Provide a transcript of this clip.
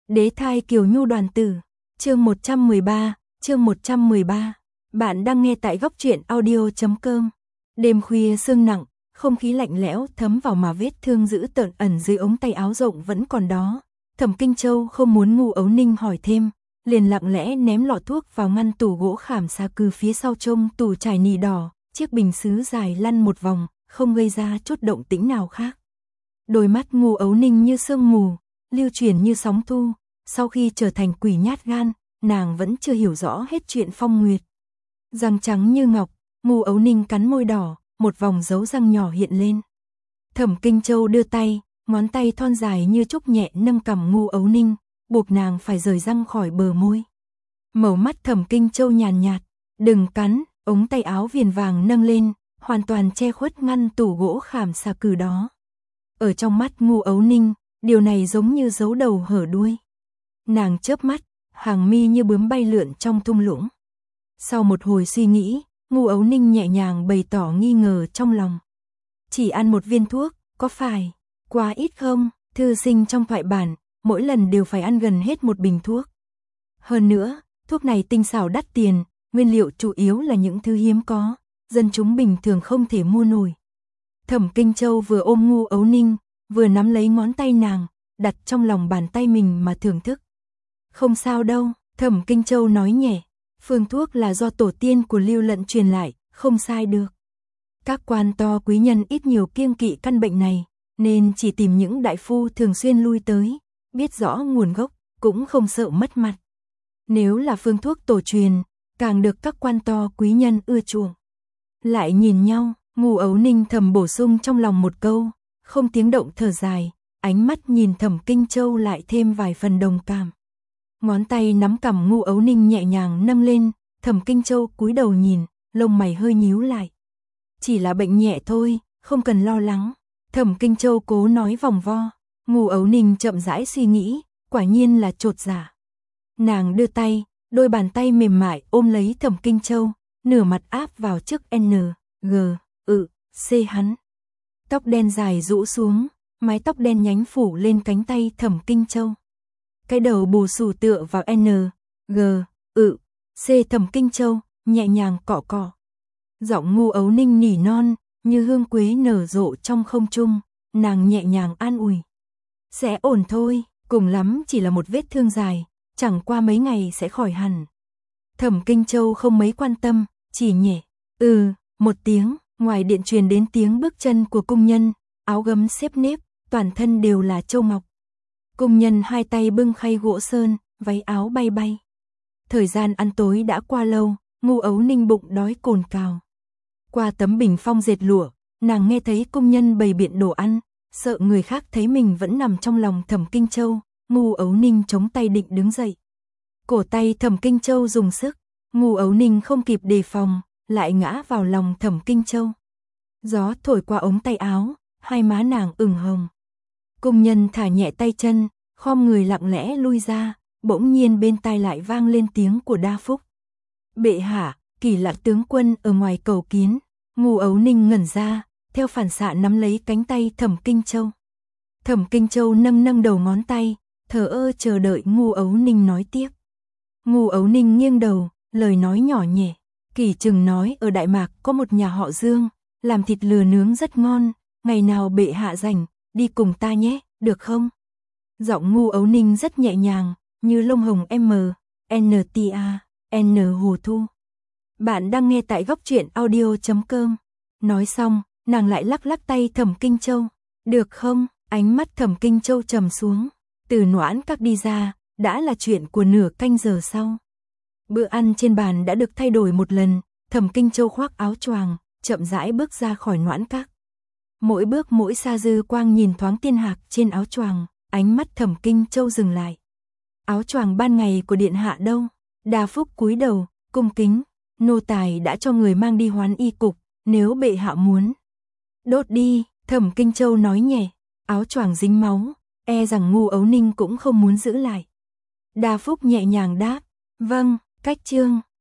Đế thai Kiều Nhu đoàn tử, chương 113. Bạn đang nghe tại góc truyện audio.com. Đêm khuya sương nặng, không khí lạnh lẽo thấm vào mà vết thương dữ tợn ẩn dưới ống tay áo rộng vẫn còn đó. Thẩm Kinh Châu không muốn Ngô Ấu Ninh hỏi thêm, liền lặng lẽ ném lọ thuốc vào ngăn tủ gỗ khảm xà cừ phía sau trông tủ trải nỉ đỏ, chiếc bình sứ dài lăn một vòng, không gây ra chút động tĩnh nào khác. Đôi mắt Ngô Ấu Ninh như sương mù, lưu chuyển như sóng thu, sau khi trở thành quỷ nhát gan, nàng vẫn chưa hiểu rõ hết chuyện Phong Nguyệt. Răng trắng như ngọc, Ngô Ấu Ninh cắn môi đỏ, một vòng dấu răng nhỏ hiện lên. Thẩm Kinh Châu đưa tay, ngón tay thon dài như trúc nhẹ nâng cằm Ngô Ấu Ninh, buộc nàng phải rời răng khỏi bờ môi. Màu mắt Thẩm Kinh Châu nhàn nhạt, đừng cắn, ống tay áo viền vàng nâng lên, hoàn toàn che khuất ngăn tủ gỗ khảm xà cừ đó. Ở trong mắt Ngô Ấu Ninh, điều này giống như giấu đầu hở đuôi. Nàng chớp mắt, hàng mi như bướm bay lượn trong thung lũng. Sau một hồi suy nghĩ, Ngô Ấu Ninh nhẹ nhàng bày tỏ nghi ngờ trong lòng. Chỉ ăn một viên thuốc, có phải quá ít không? Thư sinh trong thoại bản, mỗi lần đều phải ăn gần hết một bình thuốc. Hơn nữa, thuốc này tinh xảo đắt tiền, nguyên liệu chủ yếu là những thứ hiếm có, dân chúng bình thường không thể mua nổi. Thẩm Kinh Châu vừa ôm Ngô Ấu Ninh, vừa nắm lấy ngón tay nàng, đặt trong lòng bàn tay mình mà thưởng thức. Không sao đâu, Thẩm Kinh Châu nói nhẹ, phương thuốc là do tổ tiên của Lưu Lận truyền lại, không sai được. Các quan to quý nhân ít nhiều kiêng kỵ căn bệnh này, nên chỉ tìm những đại phu thường xuyên lui tới, biết rõ nguồn gốc, cũng không sợ mất mặt. Nếu là phương thuốc tổ truyền, càng được các quan to quý nhân ưa chuộng. Lại nhìn nhau, Ngô Ấu Ninh thầm bổ sung trong lòng một câu, không tiếng động thở dài, ánh mắt nhìn Thẩm Kinh Châu lại thêm vài phần đồng cảm. Ngón tay nắm cằm Ngô Ấu Ninh nhẹ nhàng nâng lên, Thẩm Kinh Châu cúi đầu nhìn, lông mày hơi nhíu lại. Chỉ là bệnh nhẹ thôi, không cần lo lắng. Thẩm Kinh Châu cố nói vòng vo. Ngô Ấu Ninh chậm rãi suy nghĩ, quả nhiên là chột dạ. Nàng đưa tay, đôi bàn tay mềm mại ôm lấy Thẩm Kinh Châu, nửa mặt áp vào trước C hắn. Tóc đen dài rũ xuống, mái tóc đen nhánh phủ lên cánh tay Thẩm Kinh Châu. Cái đầu bù xù tựa vào C Thẩm Kinh Châu, nhẹ nhàng cọ cọ. Giọng Ngô Ấu Ninh nỉ non, như hương quế nở rộ trong không trung, nàng nhẹ nhàng an ủi. Sẽ ổn thôi, cùng lắm chỉ là một vết thương dài, chẳng qua mấy ngày sẽ khỏi hẳn. Thẩm Kinh Châu không mấy quan tâm, chỉ nhẹ, một tiếng, ngoài điện truyền đến tiếng bước chân của cung nhân, áo gấm xếp nếp, toàn thân đều là châu ngọc. Cung nhân hai tay bưng khay gỗ sơn, váy áo bay bay. Thời gian ăn tối đã qua lâu, Ngô Ấu Ninh bụng đói cồn cào. Qua tấm bình phong dệt lụa, nàng nghe thấy cung nhân bày biện đồ ăn, sợ người khác thấy mình vẫn nằm trong lòng Thẩm Kinh Châu, Ngô Ấu Ninh chống tay định đứng dậy. Cổ tay Thẩm Kinh Châu dùng sức, Ngô Ấu Ninh không kịp đề phòng, lại ngã vào lòng Thẩm Kinh Châu. Gió thổi qua ống tay áo, hai má nàng ửng hồng. Cung nhân thả nhẹ tay chân, khom người lặng lẽ lui ra, bỗng nhiên bên tai lại vang lên tiếng của Đa Phúc. Bệ hạ, Kỳ Lạc tướng quân ở ngoài cầu kiến. Ngô Ấu Ninh ngẩn ra, theo phản xạ nắm lấy cánh tay Thẩm Kinh Châu. Thẩm Kinh Châu nâng đầu ngón tay, thờ ơ chờ đợi Ngô Ấu Ninh nói tiếp. Ngô Ấu Ninh nghiêng đầu, lời nói nhỏ nhẹ. Kỳ Trừng nói ở Đại Mạc có một nhà họ Dương, làm thịt lừa nướng rất ngon, ngày nào bệ hạ rảnh, đi cùng ta nhé, được không? Giọng Ngô Ấu Ninh rất nhẹ nhàng, như lông hồng N Hồ Thu. Bạn đang nghe tại góc truyện audio.com. Nói xong, nàng lại lắc lắc tay Thẩm Kinh Châu. Được không? Ánh mắt Thẩm Kinh Châu trầm xuống. Từ Noãn Các đi ra, đã là chuyện của nửa canh giờ sau. Bữa ăn trên bàn đã được thay đổi một lần, Thẩm Kinh Châu khoác áo choàng, chậm rãi bước ra khỏi Noãn Các. Mỗi bước mỗi xa dư quang nhìn thoáng tiên hạc trên áo choàng, ánh mắt Thẩm Kinh Châu dừng lại. Áo choàng ban ngày của điện hạ đâu? Đa Phúc cúi đầu, cung kính. Nô tài đã cho người mang đi Hoán Y cục, nếu bệ hạ muốn. Đốt đi, Thẩm Kinh Châu nói nhẹ, áo choàng dính máu, e rằng Ngô Ấu Ninh cũng không muốn giữ lại. Đa Phúc nhẹ nhàng đáp, vâng, cách chương.